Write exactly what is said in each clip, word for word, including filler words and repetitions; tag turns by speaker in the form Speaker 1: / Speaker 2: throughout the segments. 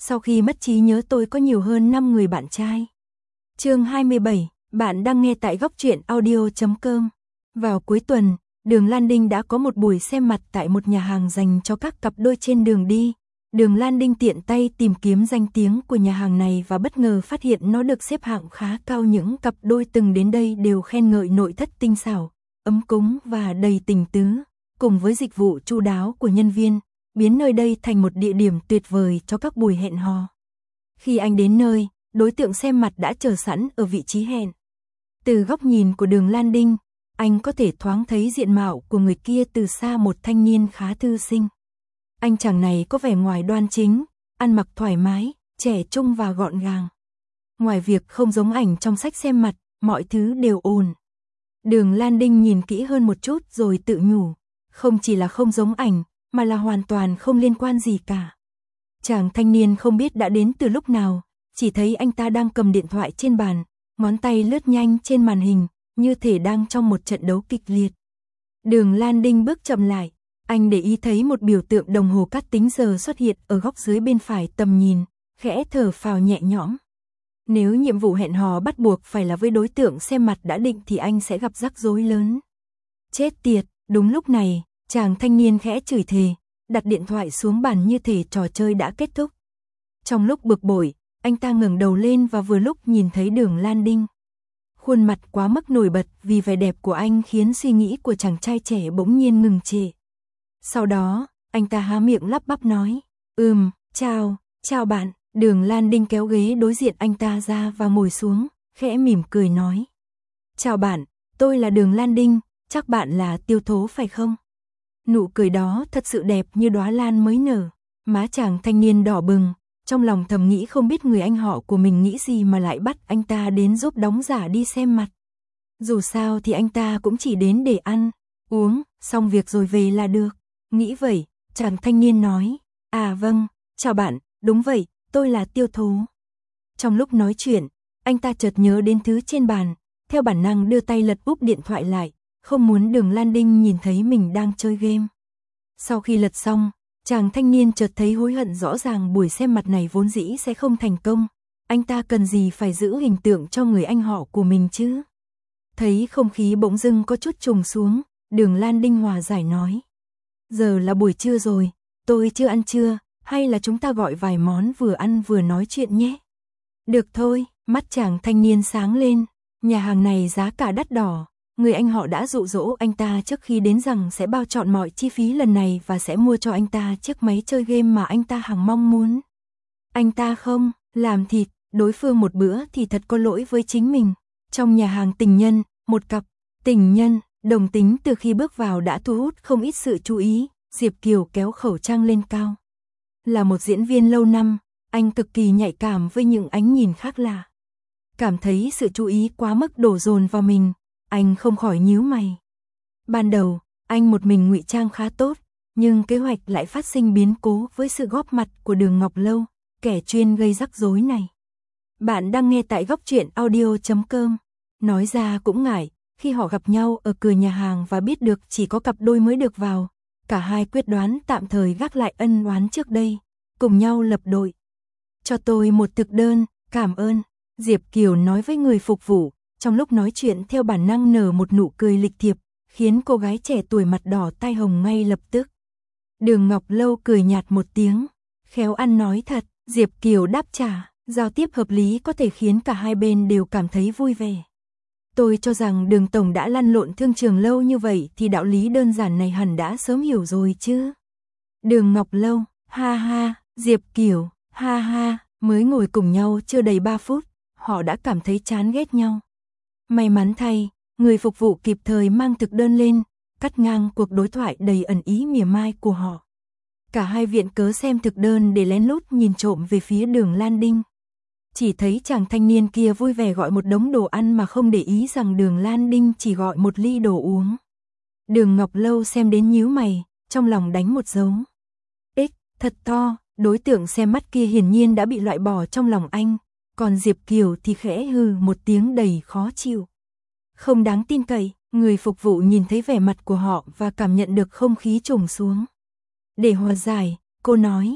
Speaker 1: Sau khi mất trí nhớ tôi có nhiều hơn năm người bạn trai. Chương hai mươi bảy, bạn đang nghe tại góc truyện audio chấm com. Vào cuối tuần, Đường Lan Đinh đã có một buổi xem mặt tại một nhà hàng dành cho các cặp đôi trên đường đi. Đường Lan Đinh tiện tay tìm kiếm danh tiếng của nhà hàng này và bất ngờ phát hiện nó được xếp hạng khá cao. Những cặp đôi từng đến đây đều khen ngợi nội thất tinh xảo, ấm cúng và đầy tình tứ, cùng với dịch vụ chu đáo của nhân viên, biến nơi đây thành một địa điểm tuyệt vời cho các buổi hẹn hò. Khi anh đến nơi, đối tượng xem mặt đã chờ sẵn ở vị trí hẹn. Từ góc nhìn của Đường Lan Đinh, anh có thể thoáng thấy diện mạo của người kia từ xa, một thanh niên khá thư sinh. Anh chàng này có vẻ ngoài đoan chính, ăn mặc thoải mái, trẻ trung và gọn gàng. Ngoài việc không giống ảnh trong sách xem mặt, mọi thứ đều ổn. Đường Lan Đinh nhìn kỹ hơn một chút rồi tự nhủ, không chỉ là không giống ảnh, mà là hoàn toàn không liên quan gì cả. Chàng thanh niên không biết đã đến từ lúc nào, chỉ thấy anh ta đang cầm điện thoại trên bàn, ngón tay lướt nhanh trên màn hình, như thể đang trong một trận đấu kịch liệt. Đường Lan Đinh bước chậm lại, anh để ý thấy một biểu tượng đồng hồ cát tính giờ xuất hiện ở góc dưới bên phải tầm nhìn, khẽ thở phào nhẹ nhõm. Nếu nhiệm vụ hẹn hò bắt buộc phải là với đối tượng xem mặt đã định thì anh sẽ gặp rắc rối lớn. Chết tiệt, đúng lúc này, chàng thanh niên khẽ chửi thề, đặt điện thoại xuống bàn như thể trò chơi đã kết thúc. Trong lúc bực bội, anh ta ngẩng đầu lên và vừa lúc nhìn thấy Đường Lan Đinh. Khuôn mặt quá mức nổi bật vì vẻ đẹp của anh khiến suy nghĩ của chàng trai trẻ bỗng nhiên ngừng trệ. Sau đó, anh ta há miệng lắp bắp nói, ừm, chào, chào bạn. Đường Lan Đinh kéo ghế đối diện anh ta ra và ngồi xuống, khẽ mỉm cười nói. Chào bạn, tôi là Đường Lan Đinh, chắc bạn là Tiêu Thố phải không? Nụ cười đó thật sự đẹp như đóa lan mới nở. Má chàng thanh niên đỏ bừng, trong lòng thầm nghĩ không biết người anh họ của mình nghĩ gì mà lại bắt anh ta đến giúp đóng giả đi xem mặt. Dù sao thì anh ta cũng chỉ đến để ăn, uống, xong việc rồi về là được. Nghĩ vậy, chàng thanh niên nói, à vâng, chào bạn, đúng vậy, tôi là Tiêu Thố. Trong lúc nói chuyện, anh ta chợt nhớ đến thứ trên bàn, theo bản năng đưa tay lật úp điện thoại lại, không muốn Đường Lan Đinh nhìn thấy mình đang chơi game. Sau khi lật xong, chàng thanh niên chợt thấy hối hận, rõ ràng buổi xem mặt này vốn dĩ sẽ không thành công, anh ta cần gì phải giữ hình tượng cho người anh họ của mình chứ. Thấy không khí bỗng dưng có chút trùng xuống, Đường Lan Đinh hòa giải nói. Giờ là buổi trưa rồi, tôi chưa ăn trưa, hay là chúng ta gọi vài món vừa ăn vừa nói chuyện nhé. Được thôi, mắt chàng thanh niên sáng lên, nhà hàng này giá cả đắt đỏ, người anh họ đã dụ dỗ anh ta trước khi đến rằng sẽ bao trọn mọi chi phí lần này và sẽ mua cho anh ta chiếc máy chơi game mà anh ta hằng mong muốn. Anh ta không làm thịt đối phương một bữa thì thật có lỗi với chính mình. Trong nhà hàng tình nhân, một cặp tình nhân đồng tính từ khi bước vào đã thu hút không ít sự chú ý. Diệp Kiều kéo khẩu trang lên cao. Là một diễn viên lâu năm, anh cực kỳ nhạy cảm với những ánh nhìn khác lạ. Cảm thấy sự chú ý quá mức đổ dồn vào mình, anh không khỏi nhíu mày. Ban đầu, anh một mình ngụy trang khá tốt, nhưng kế hoạch lại phát sinh biến cố với sự góp mặt của Đường Ngọc Lâu, kẻ chuyên gây rắc rối này. Bạn đang nghe tại góc truyện audio chấm com. Nói ra cũng ngại, khi họ gặp nhau ở cửa nhà hàng và biết được chỉ có cặp đôi mới được vào, cả hai quyết đoán tạm thời gác lại ân oán trước đây, cùng nhau lập đội. Cho tôi một thực đơn, cảm ơn, Diệp Kiều nói với người phục vụ, trong lúc nói chuyện theo bản năng nở một nụ cười lịch thiệp, khiến cô gái trẻ tuổi mặt đỏ tai hồng ngay lập tức. Đường Ngọc Lâu cười nhạt một tiếng, khéo ăn nói thật, Diệp Kiều đáp trả, giao tiếp hợp lý có thể khiến cả hai bên đều cảm thấy vui vẻ. Tôi cho rằng Đường Tổng đã lăn lộn thương trường lâu như vậy thì đạo lý đơn giản này hẳn đã sớm hiểu rồi chứ. Đường Ngọc Lâu, ha ha, Diệp Kiều, ha ha, mới ngồi cùng nhau chưa đầy ba phút, họ đã cảm thấy chán ghét nhau. May mắn thay, người phục vụ kịp thời mang thực đơn lên, cắt ngang cuộc đối thoại đầy ẩn ý mỉa mai của họ. Cả hai viện cớ xem thực đơn để lén lút nhìn trộm về phía Đường Lan Đinh. Chỉ thấy chàng thanh niên kia vui vẻ gọi một đống đồ ăn mà không để ý rằng Đường Lan Đinh chỉ gọi một ly đồ uống. Đường Ngọc Lâu xem đến nhíu mày, trong lòng đánh một dấu. Ích, thật to, đối tượng xem mắt kia hiển nhiên đã bị loại bỏ trong lòng anh, còn Diệp Kiều thì khẽ hừ một tiếng đầy khó chịu. Không đáng tin cậy, người phục vụ nhìn thấy vẻ mặt của họ và cảm nhận được không khí trùng xuống. Để hòa giải, cô nói,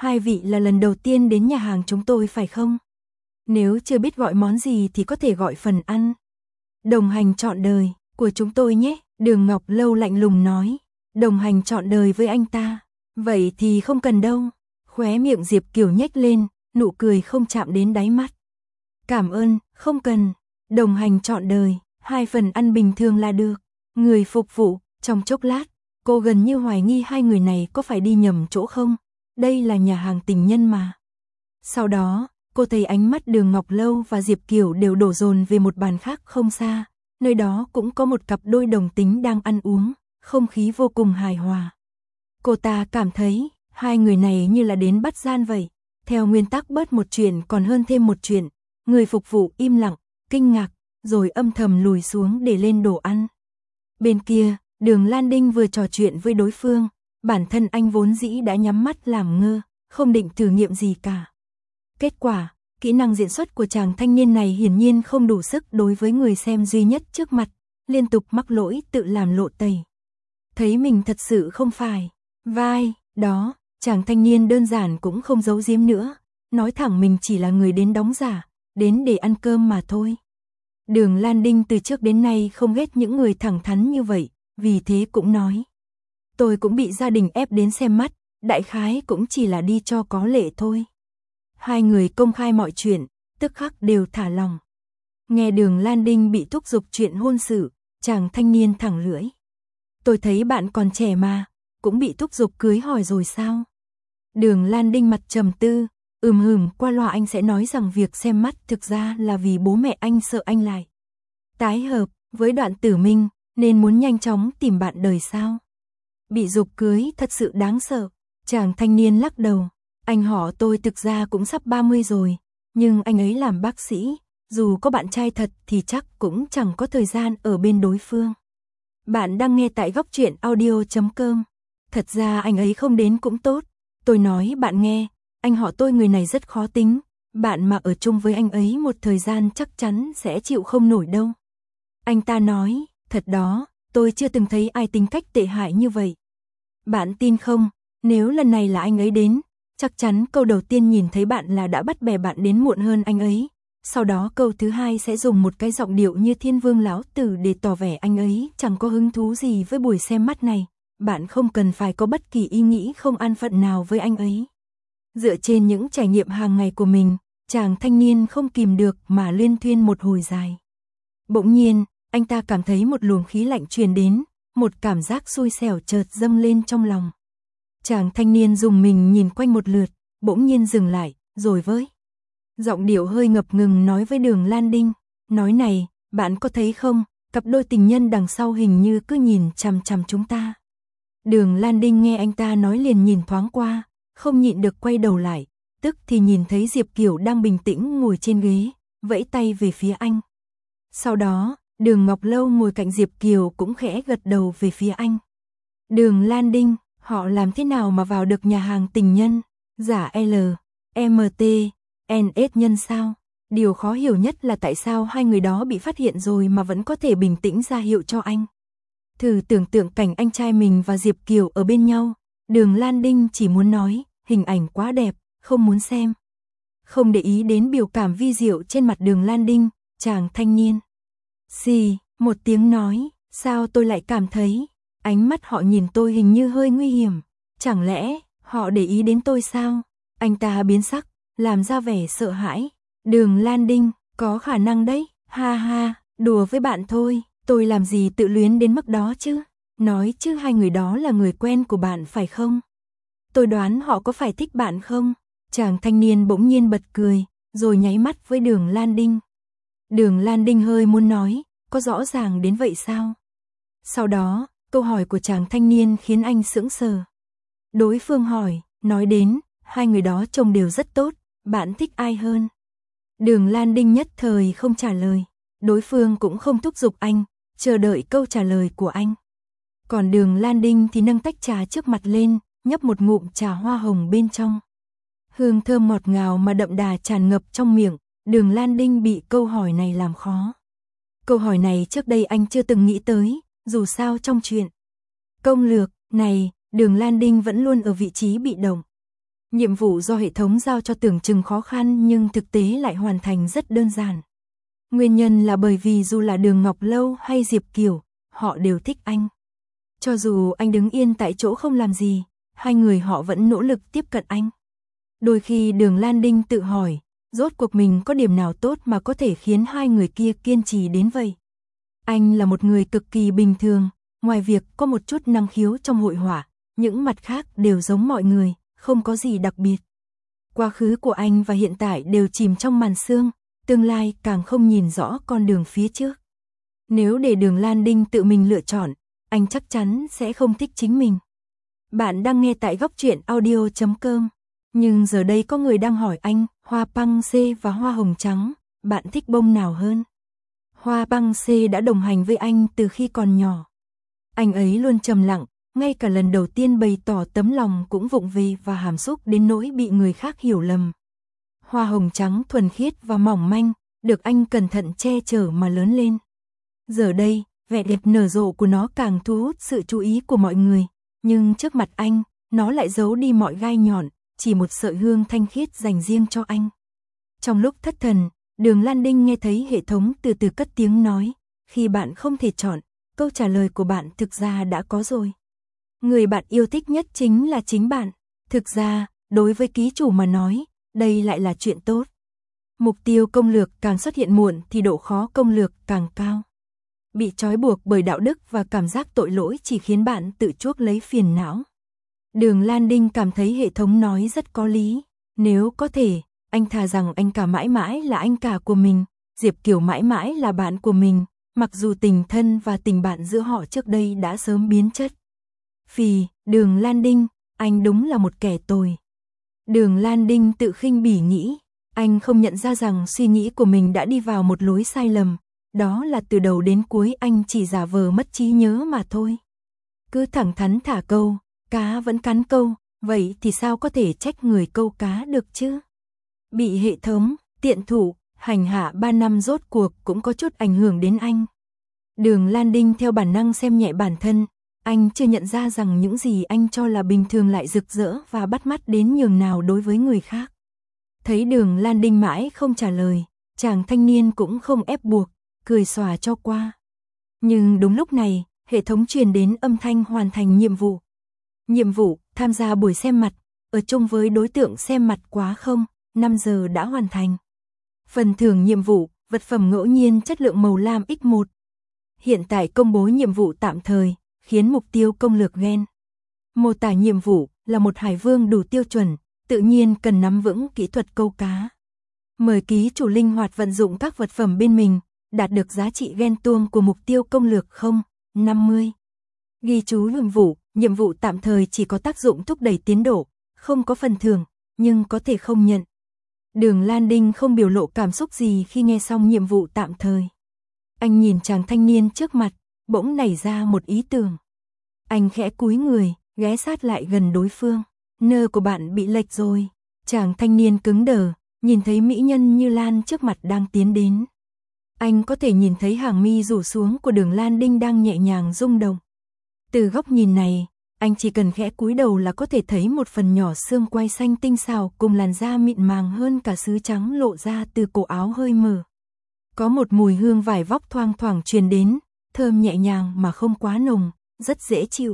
Speaker 1: hai vị là lần đầu tiên đến nhà hàng chúng tôi phải không? Nếu chưa biết gọi món gì thì có thể gọi phần ăn. Đồng hành trọn đời của chúng tôi nhé, Đường Ngọc Lâu lạnh lùng nói. Đồng hành trọn đời với anh ta, vậy thì không cần đâu. Khóe miệng Diệp Kiều nhếch lên, nụ cười không chạm đến đáy mắt. Cảm ơn, không cần. Đồng hành trọn đời, hai phần ăn bình thường là được. Người phục vụ, trong chốc lát, cô gần như hoài nghi hai người này có phải đi nhầm chỗ không. Đây là nhà hàng tình nhân mà. Sau đó, cô thấy ánh mắt Đường Ngọc Lâu và Diệp Kiều đều đổ dồn về một bàn khác không xa. Nơi đó cũng có một cặp đôi đồng tính đang ăn uống, không khí vô cùng hài hòa. Cô ta cảm thấy, hai người này như là đến bắt gian vậy. Theo nguyên tắc bớt một chuyện còn hơn thêm một chuyện. Người phục vụ im lặng, kinh ngạc, rồi âm thầm lùi xuống để lên đồ ăn. Bên kia, Đường Lan Đinh vừa trò chuyện với đối phương. Bản thân anh vốn dĩ đã nhắm mắt làm ngơ, không định thử nghiệm gì cả. Kết quả, kỹ năng diễn xuất của chàng thanh niên này hiển nhiên không đủ sức đối với người xem duy nhất trước mặt, liên tục mắc lỗi tự làm lộ tẩy. Thấy mình thật sự không phải vai đó, chàng thanh niên đơn giản cũng không giấu giếm nữa, nói thẳng mình chỉ là người đến đóng giả, đến để ăn cơm mà thôi. Đường Lan Đinh từ trước đến nay không ghét những người thẳng thắn như vậy, vì thế cũng nói. Tôi cũng bị gia đình ép đến xem mắt, đại khái cũng chỉ là đi cho có lệ thôi. Hai người công khai mọi chuyện, tức khắc đều thả lòng. Nghe Đường Lan Đinh bị thúc giục chuyện hôn sự, chàng thanh niên thẳng lưỡi. Tôi thấy bạn còn trẻ mà, cũng bị thúc giục cưới hỏi rồi sao? Đường Lan Đinh mặt trầm tư, ừm hừm qua loa anh sẽ nói rằng việc xem mắt thực ra là vì bố mẹ anh sợ anh lại tái hợp với Đoạn Tử Minh, nên muốn nhanh chóng tìm bạn đời sao? Bị giục cưới thật sự đáng sợ. Chàng thanh niên lắc đầu. Anh họ tôi thực ra cũng sắp ba mươi rồi, nhưng anh ấy làm bác sĩ, dù có bạn trai thật thì chắc cũng chẳng có thời gian ở bên đối phương. Bạn đang nghe tại góc truyện audio chấm com. Thật ra anh ấy không đến cũng tốt. Tôi nói bạn nghe, anh họ tôi người này rất khó tính, bạn mà ở chung với anh ấy một thời gian chắc chắn sẽ chịu không nổi đâu. Anh ta nói, thật đó, tôi chưa từng thấy ai tính cách tệ hại như vậy. Bạn tin không, nếu lần này là anh ấy đến, chắc chắn câu đầu tiên nhìn thấy bạn là đã bắt bè bạn đến muộn hơn anh ấy. Sau đó câu thứ hai sẽ dùng một cái giọng điệu như Thiên Vương lão tử để tỏ vẻ anh ấy chẳng có hứng thú gì với buổi xem mắt này. Bạn không cần phải có bất kỳ ý nghĩ không an phận nào với anh ấy. Dựa trên những trải nghiệm hàng ngày của mình, chàng thanh niên không kìm được mà liên thuyên một hồi dài. Bỗng nhiên, anh ta cảm thấy một luồng khí lạnh truyền đến, một cảm giác xui xẻo chợt dâng lên trong lòng. Chàng thanh niên dùng mình nhìn quanh một lượt, bỗng nhiên dừng lại, rồi với giọng điệu hơi ngập ngừng nói với Đường Lan Đinh, nói này, bạn có thấy không, cặp đôi tình nhân đằng sau hình như cứ nhìn chằm chằm chúng ta. Đường Lan Đinh nghe anh ta nói liền nhìn thoáng qua, không nhịn được quay đầu lại, tức thì nhìn thấy Diệp Kiều đang bình tĩnh ngồi trên ghế, vẫy tay về phía anh. Sau đó, Đường Ngọc Lâu ngồi cạnh Diệp Kiều cũng khẽ gật đầu về phía anh. Đường Lan Đinh, họ làm thế nào mà vào được nhà hàng tình nhân, giả L, M T, N S nhân sao? Điều khó hiểu nhất là tại sao hai người đó bị phát hiện rồi mà vẫn có thể bình tĩnh ra hiệu cho anh. Thử tưởng tượng cảnh anh trai mình và Diệp Kiều ở bên nhau, Đường Lan Đinh chỉ muốn nói, hình ảnh quá đẹp, không muốn xem. Không để ý đến biểu cảm vi diệu trên mặt Đường Lan Đinh, chàng thanh niên. Xì, một tiếng nói, sao tôi lại cảm thấy, ánh mắt họ nhìn tôi hình như hơi nguy hiểm, chẳng lẽ họ để ý đến tôi sao? Anh ta biến sắc, làm ra vẻ sợ hãi. Đường Lan Đinh, có khả năng đấy, ha ha, đùa với bạn thôi, tôi làm gì tự luyến đến mức đó chứ? Nói chứ hai người đó là người quen của bạn phải không? Tôi đoán họ có phải thích bạn không? Chàng thanh niên bỗng nhiên bật cười, rồi nháy mắt với Đường Lan Đinh. Đường Lan Đinh hơi muốn nói, có rõ ràng đến vậy sao? Sau đó, câu hỏi của chàng thanh niên khiến anh sững sờ. Đối phương hỏi, nói đến, hai người đó trông đều rất tốt, bạn thích ai hơn? Đường Lan Đinh nhất thời không trả lời, đối phương cũng không thúc giục anh, chờ đợi câu trả lời của anh. Còn Đường Lan Đinh thì nâng tách trà trước mặt lên, nhấp một ngụm trà hoa hồng bên trong. Hương thơm ngọt ngào mà đậm đà tràn ngập trong miệng, Đường Lan Đinh bị câu hỏi này làm khó. Câu hỏi này trước đây anh chưa từng nghĩ tới, dù sao trong chuyện công lược này, Đường Lan Đinh vẫn luôn ở vị trí bị động. Nhiệm vụ do hệ thống giao cho tưởng chừng khó khăn nhưng thực tế lại hoàn thành rất đơn giản. Nguyên nhân là bởi vì dù là Đường Ngọc Lâu hay Diệp Kiều, họ đều thích anh. Cho dù anh đứng yên tại chỗ không làm gì, hai người họ vẫn nỗ lực tiếp cận anh. Đôi khi Đường Lan Đinh tự hỏi, rốt cuộc mình có điểm nào tốt mà có thể khiến hai người kia kiên trì đến vậy. Anh là một người cực kỳ bình thường, ngoài việc có một chút năng khiếu trong hội họa, những mặt khác đều giống mọi người, không có gì đặc biệt. Quá khứ của anh và hiện tại đều chìm trong màn sương, tương lai càng không nhìn rõ con đường phía trước. Nếu để Đường Lan Đinh tự mình lựa chọn, anh chắc chắn sẽ không thích chính mình. Bạn đang nghe tại góc truyện audio chấm com. Nhưng giờ đây có người đang hỏi anh, hoa băng C và hoa hồng trắng, bạn thích bông nào hơn? Hoa băng C đã đồng hành với anh từ khi còn nhỏ. Anh ấy luôn trầm lặng, ngay cả lần đầu tiên bày tỏ tấm lòng cũng vụng về và hàm xúc đến nỗi bị người khác hiểu lầm. Hoa hồng trắng thuần khiết và mỏng manh, được anh cẩn thận che chở mà lớn lên. Giờ đây, vẻ đẹp nở rộ của nó càng thu hút sự chú ý của mọi người, nhưng trước mặt anh, nó lại giấu đi mọi gai nhọn, chỉ một sợi hương thanh khiết dành riêng cho anh. Trong lúc thất thần, Đường Lan Đinh nghe thấy hệ thống từ từ cất tiếng nói, khi bạn không thể chọn, câu trả lời của bạn thực ra đã có rồi. Người bạn yêu thích nhất chính là chính bạn. Thực ra, đối với ký chủ mà nói, đây lại là chuyện tốt. Mục tiêu công lược càng xuất hiện muộn thì độ khó công lược càng cao. Bị trói buộc bởi đạo đức và cảm giác tội lỗi chỉ khiến bạn tự chuốc lấy phiền não. Đường Lan Đinh cảm thấy hệ thống nói rất có lý. Nếu có thể, anh thà rằng anh cả mãi mãi là anh cả của mình, Diệp Kiều mãi mãi là bạn của mình, mặc dù tình thân và tình bạn giữa họ trước đây đã sớm biến chất. Phì, Đường Lan Đinh, anh đúng là một kẻ tồi. Đường Lan Đinh tự khinh bỉ nghĩ, anh không nhận ra rằng suy nghĩ của mình đã đi vào một lối sai lầm, đó là từ đầu đến cuối anh chỉ giả vờ mất trí nhớ mà thôi. Cứ thẳng thắn thả câu, cá vẫn cắn câu, vậy thì sao có thể trách người câu cá được chứ? Bị hệ thống, tiện thủ, hành hạ ba năm rốt cuộc cũng có chút ảnh hưởng đến anh. Đường Lan Đinh theo bản năng xem nhẹ bản thân, anh chưa nhận ra rằng những gì anh cho là bình thường lại rực rỡ và bắt mắt đến nhường nào đối với người khác. Thấy Đường Lan Đinh mãi không trả lời, chàng thanh niên cũng không ép buộc, cười xòa cho qua. Nhưng đúng lúc này, hệ thống truyền đến âm thanh hoàn thành nhiệm vụ. Nhiệm vụ, tham gia buổi xem mặt, ở chung với đối tượng xem mặt quá không, năm giờ đã hoàn thành. Phần thưởng nhiệm vụ, vật phẩm ngẫu nhiên chất lượng màu lam nhân một. Hiện tại công bố nhiệm vụ tạm thời, khiến mục tiêu công lược gen. Mô tả nhiệm vụ là một hải vương đủ tiêu chuẩn, tự nhiên cần nắm vững kỹ thuật câu cá. Mời ký chủ linh hoạt vận dụng các vật phẩm bên mình, đạt được giá trị gen tuông của mục tiêu công lược không, năm mươi. Ghi chú nhiệm vụ, nhiệm vụ tạm thời chỉ có tác dụng thúc đẩy tiến độ, không có phần thưởng, nhưng có thể không nhận. Đường Lan Đinh không biểu lộ cảm xúc gì khi nghe xong nhiệm vụ tạm thời. Anh nhìn chàng thanh niên trước mặt, bỗng nảy ra một ý tưởng. Anh khẽ cúi người, ghé sát lại gần đối phương. Nơ của bạn bị lệch rồi. Chàng thanh niên cứng đờ, nhìn thấy mỹ nhân Như Lan trước mặt đang tiến đến. Anh có thể nhìn thấy hàng mi rủ xuống của Đường Lan Đinh đang nhẹ nhàng rung động. Từ góc nhìn này, anh chỉ cần khẽ cúi đầu là có thể thấy một phần nhỏ xương quai xanh tinh xảo cùng làn da mịn màng hơn cả sứ trắng lộ ra từ cổ áo hơi mở. Có một mùi hương vải vóc thoang thoảng truyền đến, thơm nhẹ nhàng mà không quá nồng, rất dễ chịu.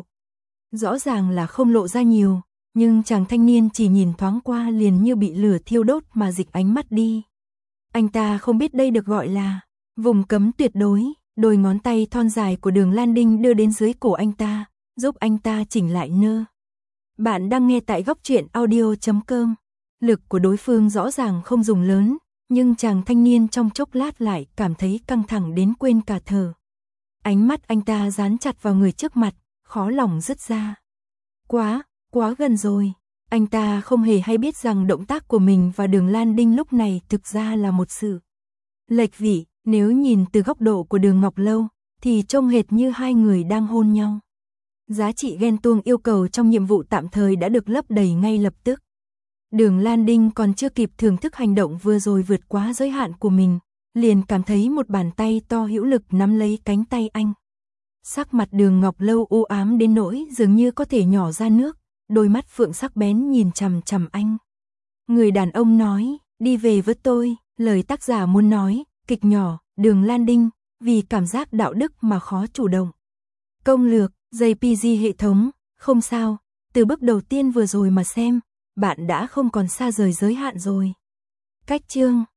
Speaker 1: Rõ ràng là không lộ ra nhiều, nhưng chàng thanh niên chỉ nhìn thoáng qua liền như bị lửa thiêu đốt mà dịch ánh mắt đi. Anh ta không biết đây được gọi là vùng cấm tuyệt đối, đôi ngón tay thon dài của Đường Lan Đinh đưa đến dưới cổ anh ta, giúp anh ta chỉnh lại nơ. Bạn đang nghe tại góc truyện audio chấm com. Lực của đối phương rõ ràng không dùng lớn, nhưng chàng thanh niên trong chốc lát lại cảm thấy căng thẳng đến quên cả thở. Ánh mắt anh ta dán chặt vào người trước mặt, khó lòng dứt ra. Quá, quá gần rồi. Anh ta không hề hay biết rằng động tác của mình và Đường Lan Đinh lúc này thực ra là một sự lệch vị. Nếu nhìn từ góc độ của Đường Ngọc Lâu, thì trông hệt như hai người đang hôn nhau. Giá trị ghen tuông yêu cầu trong nhiệm vụ tạm thời đã được lấp đầy ngay lập tức. Đường Lan Đinh còn chưa kịp thưởng thức hành động vừa rồi vượt quá giới hạn của mình, liền cảm thấy một bàn tay to hữu lực nắm lấy cánh tay anh. Sắc mặt Đường Ngọc Lâu u ám đến nỗi dường như có thể nhỏ ra nước, đôi mắt phượng sắc bén nhìn chằm chằm anh. Người đàn ông nói, đi về với tôi, lời tác giả muốn nói, kịch nhỏ, Đường Lan Đinh, vì cảm giác đạo đức mà khó chủ động. Công lược, gi pê giê hệ thống, không sao, từ bước đầu tiên vừa rồi mà xem, bạn đã không còn xa rời giới hạn rồi. Cách chương